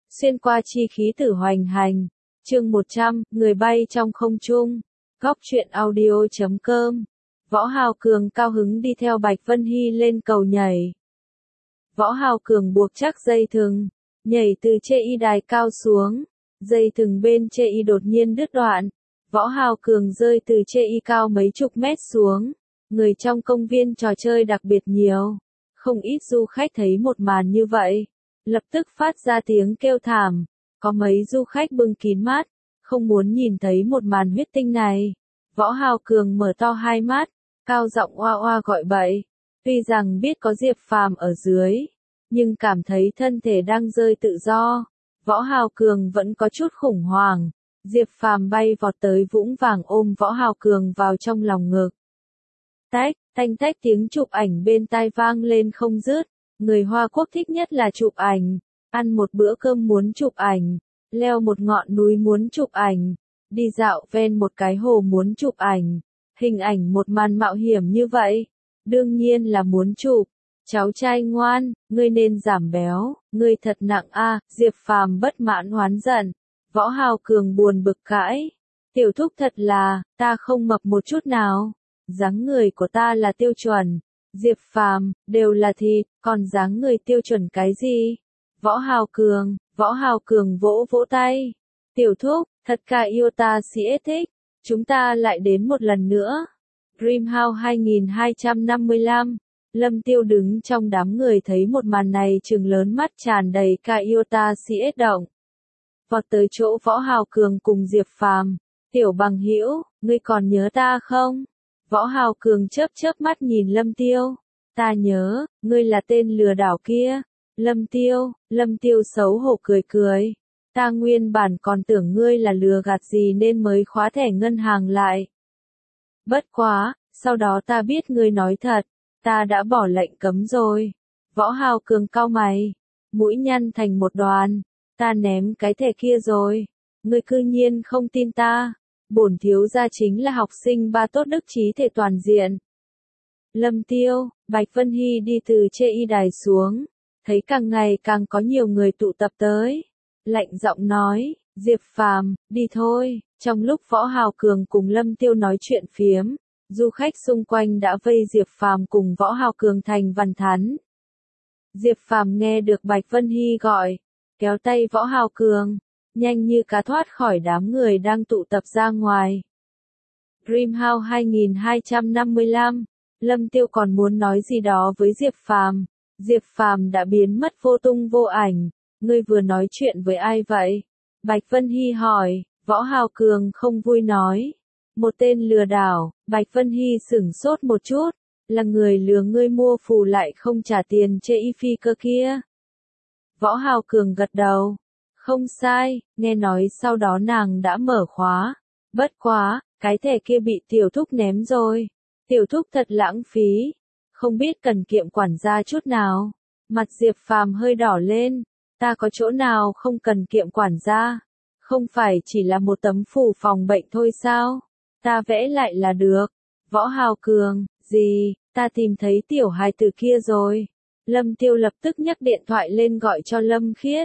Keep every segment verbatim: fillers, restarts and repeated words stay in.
xuyên qua chi khí tử hoành hành. Chương một trăm, người bay trong không trung. Góc truyện audio chấm com. Võ Hào Cường cao hứng đi theo Bạch Vân Hy lên cầu nhảy. Võ Hào Cường buộc chắc dây thừng, nhảy từ chê y đài cao xuống. Dây thừng bên chê y đột nhiên đứt đoạn. Võ Hào Cường rơi từ chê y cao mấy chục mét xuống. Người trong công viên trò chơi đặc biệt nhiều. Không ít du khách thấy một màn như vậy, lập tức phát ra tiếng kêu thảm. Có mấy du khách bưng kín mắt, không muốn nhìn thấy một màn huyết tinh này. Võ Hào Cường mở to hai mắt, cao giọng oa oa gọi bậy. Tuy rằng biết có Diệp Phàm ở dưới, nhưng cảm thấy thân thể đang rơi tự do. Võ Hào Cường vẫn có chút khủng hoảng. Diệp Phàm bay vọt tới vũng vàng ôm Võ Hào Cường vào trong lòng ngực. Tách, tanh tách tiếng chụp ảnh bên tai vang lên không dứt. Người Hoa Quốc thích nhất là chụp ảnh. Ăn một bữa cơm muốn chụp ảnh. Leo một ngọn núi muốn chụp ảnh. Đi dạo ven một cái hồ muốn chụp ảnh. Hình ảnh một màn mạo hiểm như vậy, đương nhiên là muốn chụp. Cháu trai ngoan, ngươi nên giảm béo, ngươi thật nặng a. Diệp Phàm bất mãn oán giận. Võ Hào Cường buồn bực cãi. Tiểu thúc thật là, ta không mập một chút nào. Dáng người của ta là tiêu chuẩn. Diệp Phàm, đều là thịt, còn dáng người tiêu chuẩn cái gì? Võ Hào Cường, Võ Hào Cường vỗ vỗ tay. Tiểu thúc, thật cả yêu ta sĩ thích. Chúng ta lại đến một lần nữa. Dreamhouse hai nghìn hai trăm năm mươi lăm. Lâm Tiêu đứng trong đám người thấy một màn này trừng lớn mắt tràn đầy ca yêu ta sĩ động. Vọt tới chỗ Võ Hào Cường cùng Diệp Phàm. Tiểu bằng hữu, ngươi còn nhớ ta không? Võ Hào Cường chớp chớp mắt nhìn Lâm Tiêu. Ta nhớ, ngươi là tên lừa đảo kia. Lâm Tiêu, Lâm Tiêu xấu hổ cười cười. Ta nguyên bản còn tưởng ngươi là lừa gạt gì nên mới khóa thẻ ngân hàng lại. Bất quá, sau đó ta biết ngươi nói thật, ta đã bỏ lệnh cấm rồi. Võ Hào Cường cau mày, mũi nhăn thành một đoàn. Ta ném cái thẻ kia rồi. Ngươi cư nhiên không tin ta. Bổn thiếu gia chính là học sinh ba tốt đức trí thể toàn diện. Lâm Tiêu, Bạch Vân Hy đi từ chê y đài xuống, thấy càng ngày càng có nhiều người tụ tập tới. Lạnh giọng nói, Diệp Phàm, đi thôi. Trong lúc Võ Hào Cường cùng Lâm Tiêu nói chuyện phiếm, du khách xung quanh đã vây Diệp Phàm cùng Võ Hào Cường thành văn thắn. Diệp Phàm nghe được Bạch Vân Hy gọi, kéo tay Võ Hào Cường, nhanh như cá thoát khỏi đám người đang tụ tập ra ngoài. Dreamhouse hai nghìn hai trăm năm mươi lăm. Lâm Tiêu còn muốn nói gì đó với Diệp Phàm. Diệp Phàm đã biến mất vô tung vô ảnh. Ngươi vừa nói chuyện với ai vậy? Bạch Vân Hy hỏi. Võ Hào Cường không vui nói. Một tên lừa đảo. Bạch Vân Hy sửng sốt một chút. Là người lừa ngươi mua phù lại không trả tiền chê y phi cơ kia. Võ Hào Cường gật đầu. Không sai, nghe nói sau đó nàng đã mở khóa. Bất quá, cái thẻ kia bị tiểu thúc ném rồi. Tiểu thúc thật lãng phí. Không biết cần kiệm quản gia chút nào. Mặt Diệp Phàm hơi đỏ lên. Ta có chỗ nào không cần kiệm quản gia? Không phải chỉ là một tấm phù phòng bệnh thôi sao? Ta vẽ lại là được. Võ Hào Cường, gì, ta tìm thấy tiểu hài tử kia rồi. Lâm Tiêu lập tức nhấc điện thoại lên gọi cho Lâm Khiết.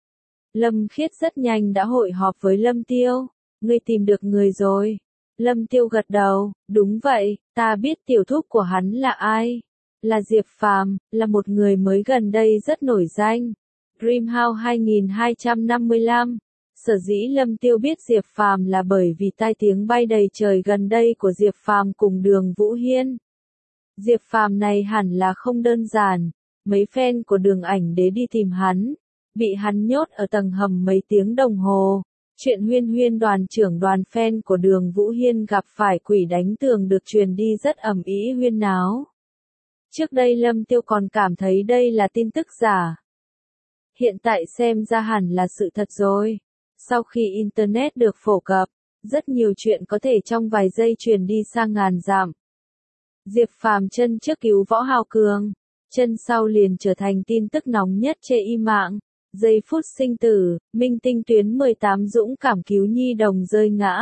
Lâm Khiết rất nhanh đã hội họp với Lâm Tiêu. Ngươi tìm được người rồi. Lâm Tiêu gật đầu, đúng vậy, ta biết tiểu thúc của hắn là ai. Là Diệp Phàm, là một người mới gần đây rất nổi danh. Dreamhouse hai nghìn hai trăm năm mươi lăm. Sở dĩ Lâm Tiêu biết Diệp Phàm là bởi vì tai tiếng bay đầy trời gần đây của Diệp Phàm cùng Đường Vũ Hiên. Diệp Phàm này hẳn là không đơn giản. Mấy fan của Đường Ảnh Đế đi tìm hắn, bị hắn nhốt ở tầng hầm mấy tiếng đồng hồ. Chuyện huyên huyên đoàn trưởng đoàn fan của Đường Vũ Hiên gặp phải quỷ đánh tường được truyền đi rất ầm ĩ huyên náo. Trước đây Lâm Tiêu còn cảm thấy đây là tin tức giả. Hiện tại xem ra hẳn là sự thật rồi. Sau khi Internet được phổ cập, rất nhiều chuyện có thể trong vài giây truyền đi sang ngàn dặm. Diệp Phàm chân trước cứu Võ Hào Cường, chân sau liền trở thành tin tức nóng nhất trên y mạng. Giây phút sinh tử, Minh Tinh tuyến mười tám dũng cảm cứu nhi đồng rơi ngã.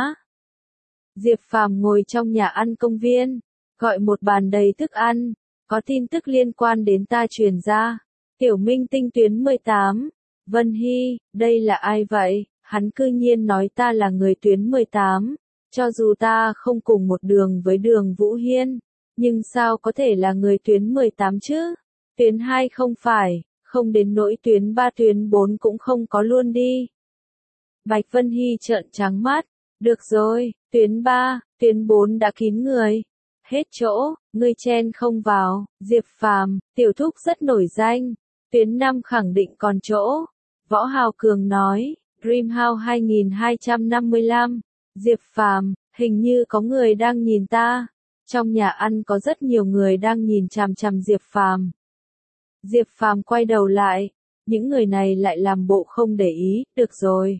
Diệp Phàm ngồi trong nhà ăn công viên, gọi một bàn đầy thức ăn, có tin tức liên quan đến ta truyền ra. Tiểu Minh Tinh tuyến mười tám, Vân Hy, đây là ai vậy? Hắn cư nhiên nói ta là người tuyến mười tám, cho dù ta không cùng một đường với Đường Vũ Hiên, nhưng sao có thể là người tuyến mười tám chứ? Tuyến hai không phải, không đến nỗi tuyến ba tuyến bốn cũng không có luôn đi. Bạch Vân Hy trợn trắng mắt, được rồi, tuyến ba, tuyến bốn đã kín người. Hết chỗ, ngươi chen không vào, Diệp Phàm, tiểu thúc rất nổi danh. Tuyến năm khẳng định còn chỗ. Võ Hào Cường nói, Dreamhouse hai nghìn hai trăm năm mươi lăm, Diệp Phàm, hình như có người đang nhìn ta. Trong nhà ăn có rất nhiều người đang nhìn chằm chằm Diệp Phàm. Diệp Phàm quay đầu lại, những người này lại làm bộ không để ý, được rồi.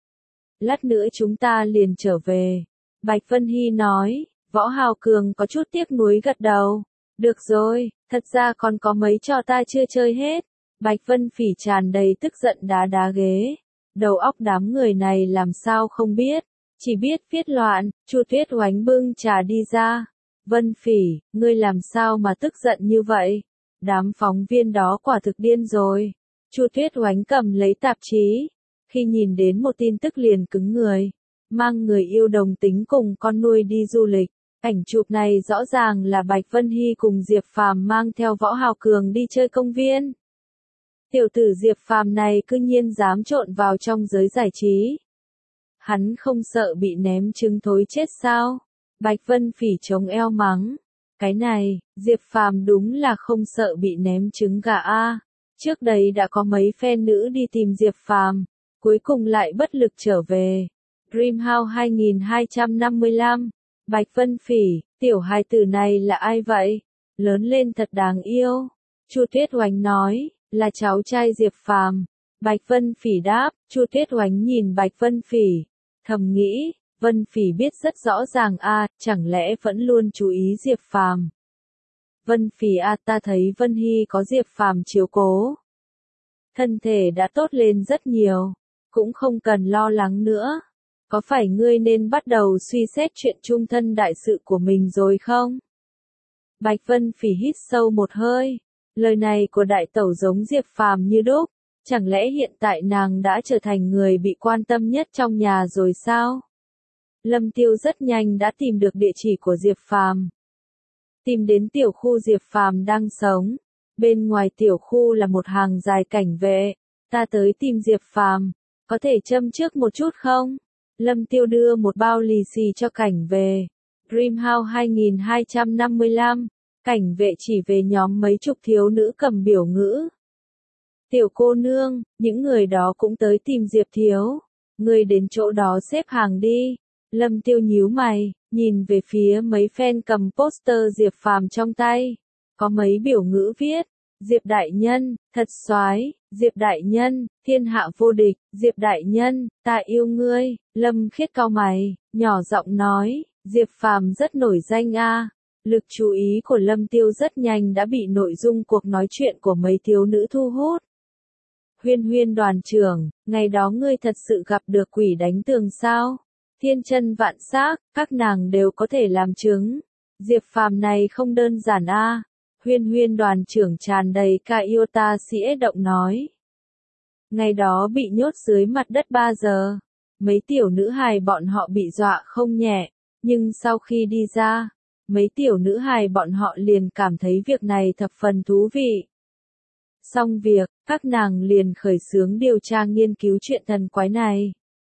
Lát nữa chúng ta liền trở về. Bạch Vân Hy nói, Võ Hào Cường có chút tiếc nuối gật đầu. Được rồi, thật ra còn có mấy trò ta chưa chơi hết. Bạch Vân Phỉ tràn đầy tức giận đá đá ghế. Đầu óc đám người này làm sao không biết, chỉ biết viết loạn. Chu Tuyết Oánh bưng trà đi ra. Vân Phỉ, ngươi làm sao mà tức giận như vậy? Đám phóng viên đó quả thực điên rồi. Chu Tuyết Oánh cầm lấy tạp chí. Khi nhìn đến một tin tức liền cứng người. Mang người yêu đồng tính cùng con nuôi đi du lịch. Ảnh chụp này rõ ràng là Bạch Vân Hy cùng Diệp Phàm mang theo Võ Hào Cường đi chơi công viên. Tiểu tử Diệp Phàm này cư nhiên dám trộn vào trong giới giải trí. Hắn không sợ bị ném trứng thối chết sao? Bạch Vân Phỉ chống eo mắng. Cái này, Diệp Phàm đúng là không sợ bị ném trứng gà a. Trước đây đã có mấy fan nữ đi tìm Diệp Phàm, cuối cùng lại bất lực trở về. Dreamhouse hai nghìn hai trăm năm mươi lăm, Bạch Vân Phỉ, tiểu hài tử này là ai vậy? Lớn lên thật đáng yêu. Chu Tuyết Oánh nói, là cháu trai Diệp Phàm. Bạch Vân Phỉ đáp. Chu Tuyết Oánh nhìn Bạch Vân Phỉ, thầm nghĩ, Vân Phỉ biết rất rõ ràng a, chẳng lẽ vẫn luôn chú ý Diệp Phàm. Vân Phỉ a, ta thấy Vân Hy có Diệp Phàm chiếu cố, thân thể đã tốt lên rất nhiều, cũng không cần lo lắng nữa. Có phải ngươi nên bắt đầu suy xét chuyện chung thân đại sự của mình rồi không? Bạch Vân Phỉ hít sâu một hơi, lời này của đại tẩu giống Diệp Phàm như đúc, chẳng lẽ hiện tại nàng đã trở thành người bị quan tâm nhất trong nhà rồi sao? Lâm Tiêu rất nhanh đã tìm được địa chỉ của Diệp Phàm. Tìm đến tiểu khu Diệp Phàm đang sống. Bên ngoài tiểu khu là một hàng dài cảnh vệ. Ta tới tìm Diệp Phàm, có thể châm trước một chút không? Lâm Tiêu đưa một bao lì xì cho cảnh vệ. Dreamhouse hai nghìn hai trăm năm mươi lăm, cảnh vệ chỉ về nhóm mấy chục thiếu nữ cầm biểu ngữ. Tiểu cô nương, những người đó cũng tới tìm Diệp thiếu. Người đến chỗ đó xếp hàng đi. Lâm Tiêu nhíu mày, nhìn về phía mấy fan cầm poster Diệp Phàm trong tay. Có mấy biểu ngữ viết, Diệp đại nhân, thật soái, Diệp đại nhân, thiên hạ vô địch, Diệp đại nhân, ta yêu ngươi. Lâm Khiết cau mày, nhỏ giọng nói, Diệp Phàm rất nổi danh a. Lực chú ý của Lâm Tiêu rất nhanh đã bị nội dung cuộc nói chuyện của mấy thiếu nữ thu hút. Huyên Huyên đoàn trưởng, ngày đó ngươi thật sự gặp được quỷ đánh tường sao? Thiên chân vạn xác, các nàng đều có thể làm chứng. Diệp Phàm này không đơn giản a. Huyên Huyên đoàn trưởng tràn đầy ca yêu ta sĩ động nói. Ngày đó bị nhốt dưới mặt đất ba giờ. Mấy tiểu nữ hài bọn họ bị dọa không nhẹ, nhưng sau khi đi ra, mấy tiểu nữ hài bọn họ liền cảm thấy việc này thập phần thú vị. Xong việc, các nàng liền khởi xướng điều tra nghiên cứu chuyện thần quái này.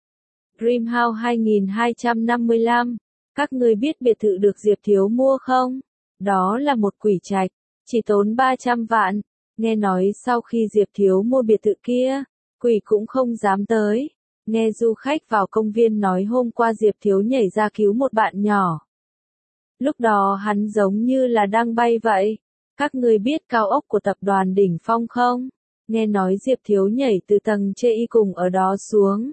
Dreamhouse hai nghìn hai trăm năm mươi lăm, các ngươi biết biệt thự được Diệp thiếu mua không? Đó là một quỷ trạch, chỉ tốn ba trăm vạn. Nghe nói sau khi Diệp thiếu mua biệt thự kia, quỷ cũng không dám tới. Nghe du khách vào công viên nói hôm qua Diệp thiếu nhảy ra cứu một bạn nhỏ. Lúc đó hắn giống như là đang bay vậy. Các ngươi biết cao ốc của tập đoàn Đỉnh Phong không? Nghe nói Diệp thiếu nhảy từ tầng chê y cùng ở đó xuống.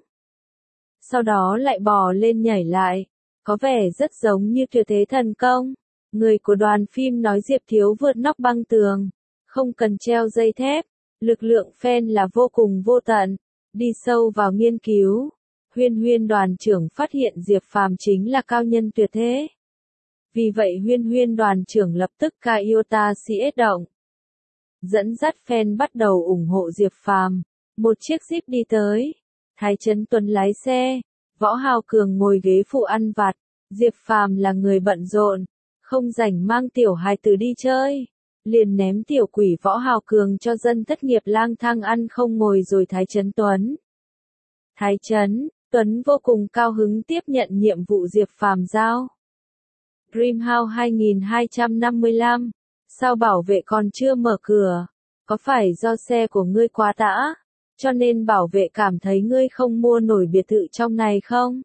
Sau đó lại bò lên nhảy lại. Có vẻ rất giống như tuyệt thế thần công. Người của đoàn phim nói Diệp thiếu vượt nóc băng tường. Không cần treo dây thép. Lực lượng fan là vô cùng vô tận. Đi sâu vào nghiên cứu. Huyên Huyên đoàn trưởng phát hiện Diệp Phàm chính là cao nhân tuyệt thế. Vì vậy Huyên Huyên đoàn trưởng lập tức ca yêu ta sĩ động. Dẫn dắt fan bắt đầu ủng hộ Diệp Phàm. Một chiếc Jeep đi tới. Thái Chấn Tuấn lái xe. Võ Hào Cường ngồi ghế phụ ăn vặt. Diệp Phàm là người bận rộn. Không rảnh mang tiểu hài tử đi chơi. Liền ném tiểu quỷ Võ Hào Cường cho dân thất nghiệp lang thang ăn không ngồi rồi Thái Chấn Tuấn. Thái Chấn Tuấn vô cùng cao hứng tiếp nhận nhiệm vụ Diệp Phàm giao. Dreamhouse hai nghìn hai trăm năm mươi lăm. Sao bảo vệ còn chưa mở cửa? Có phải do xe của ngươi quá tã, cho nên bảo vệ cảm thấy ngươi không mua nổi biệt thự trong này không?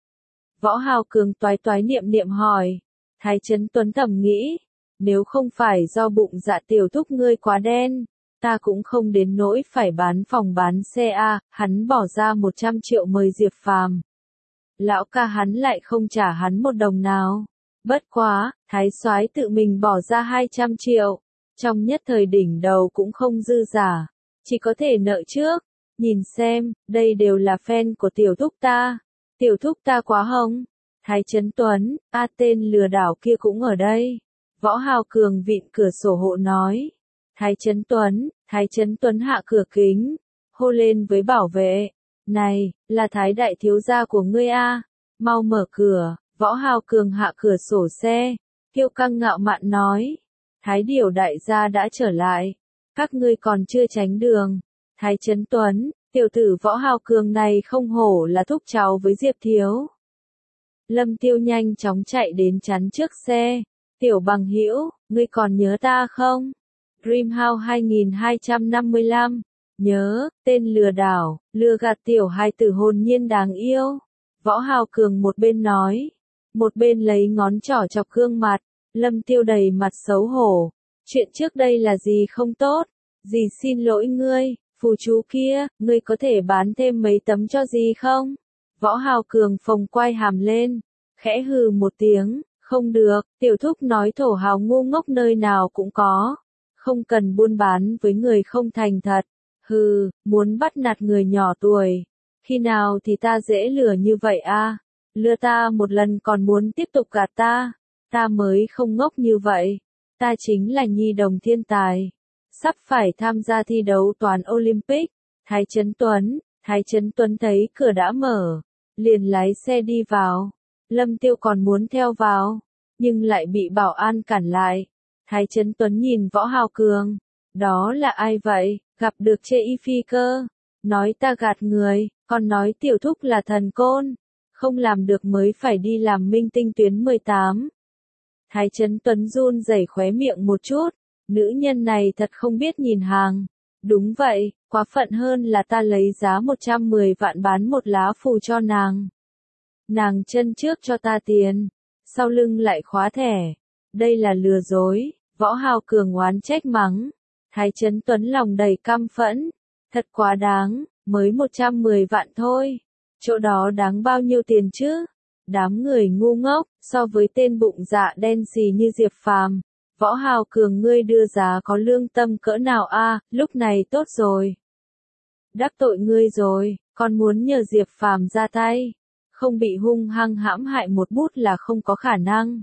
Võ Hào Cường toái toái niệm niệm hỏi. Thái Chấn Tuấn thầm nghĩ, nếu không phải do bụng dạ tiểu thúc ngươi quá đen, ta cũng không đến nỗi phải bán phòng bán xe a. Hắn bỏ ra một trăm triệu mời Diệp Phàm. Lão ca hắn lại không trả hắn một đồng nào. Bất quá, Thái soái tự mình bỏ ra hai trăm triệu. Trong nhất thời đỉnh đầu cũng không dư giả. Chỉ có thể nợ trước. Nhìn xem, đây đều là fan của tiểu thúc ta. Tiểu thúc ta quá hông. Thái Chấn Tuấn, a tên lừa đảo kia cũng ở đây. Võ Hào Cường vịn cửa sổ hộ nói. Thái Chấn Tuấn, Thái Chấn Tuấn hạ cửa kính. Hô lên với bảo vệ. Này, là Thái đại thiếu gia của ngươi a. Mau mở cửa. Võ Hào Cường hạ cửa sổ xe. Kiêu căng ngạo mạn nói. Thái điểu đại gia đã trở lại. Các ngươi còn chưa tránh đường. Thái Chấn Tuấn, tiểu tử Võ Hào Cường này không hổ là thúc cháu với Diệp Thiếu. Lâm Tiêu nhanh chóng chạy đến chắn trước xe. Tiểu bằng hữu, ngươi còn nhớ ta không? Dreamhouse hai nghìn hai trăm năm mươi lăm. Nhớ, tên lừa đảo, lừa gạt tiểu hài tử hồn nhiên đáng yêu. Võ Hào Cường một bên nói, một bên lấy ngón trỏ chọc gương mặt. Lâm Tiêu đầy mặt xấu hổ. Chuyện trước đây là gì không tốt? Dì xin lỗi ngươi, phù chú kia, ngươi có thể bán thêm mấy tấm cho dì không? Võ Hào Cường phồng quai hàm lên, khẽ hừ một tiếng, không được, tiểu thúc nói thổ hào ngu ngốc nơi nào cũng có. Không cần buôn bán với người không thành thật. Hừ, muốn bắt nạt người nhỏ tuổi. Khi nào thì ta dễ lừa như vậy a? Lừa ta một lần còn muốn tiếp tục gạt ta. Ta mới không ngốc như vậy. Ta chính là nhi đồng thiên tài. Sắp phải tham gia thi đấu toàn Olympic. Thái Chấn Tuấn, Thái Chấn Tuấn thấy cửa đã mở. Liền lái xe đi vào. Lâm Tiêu còn muốn theo vào. Nhưng lại bị bảo an cản lại. Thái Chấn Tuấn nhìn Võ Hào Cường. Đó là ai vậy? Gặp được chê y phi cơ. Nói ta gạt người. Còn nói tiểu thúc là thần côn. Không làm được mới phải đi làm minh tinh tuyến mười tám. Thái Chấn Tuấn run rẩy khóe miệng một chút. Nữ nhân này thật không biết nhìn hàng. Đúng vậy, quá phận hơn là ta lấy giá một trăm mười vạn bán một lá phù cho nàng. Nàng chân trước cho ta tiền. Sau lưng lại khóa thẻ. Đây là lừa dối. Võ Hào Cường oán trách mắng. Thái Chấn Tuấn lòng đầy căm phẫn. Thật quá đáng, mới một trăm mười vạn thôi. Chỗ đó đáng bao nhiêu tiền chứ? Đám người ngu ngốc, so với tên bụng dạ đen xì như Diệp Phàm, Võ Hào Cường ngươi đưa giá có lương tâm cỡ nào a? À, lúc này tốt rồi. Đắc tội ngươi rồi, còn muốn nhờ Diệp Phàm ra tay. Không bị hung hăng hãm hại một bút là không có khả năng.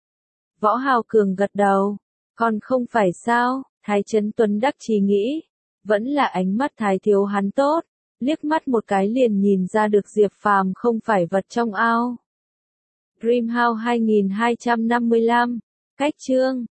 Võ Hào Cường gật đầu. Còn không phải sao? Thái Chấn Tuấn đắc chí nghĩ. Vẫn là ánh mắt Thái thiếu hắn tốt. Liếc mắt một cái liền nhìn ra được Diệp Phàm không phải vật trong ao. Dreamhouse hai nghìn hai trăm năm mươi lăm. Cách chương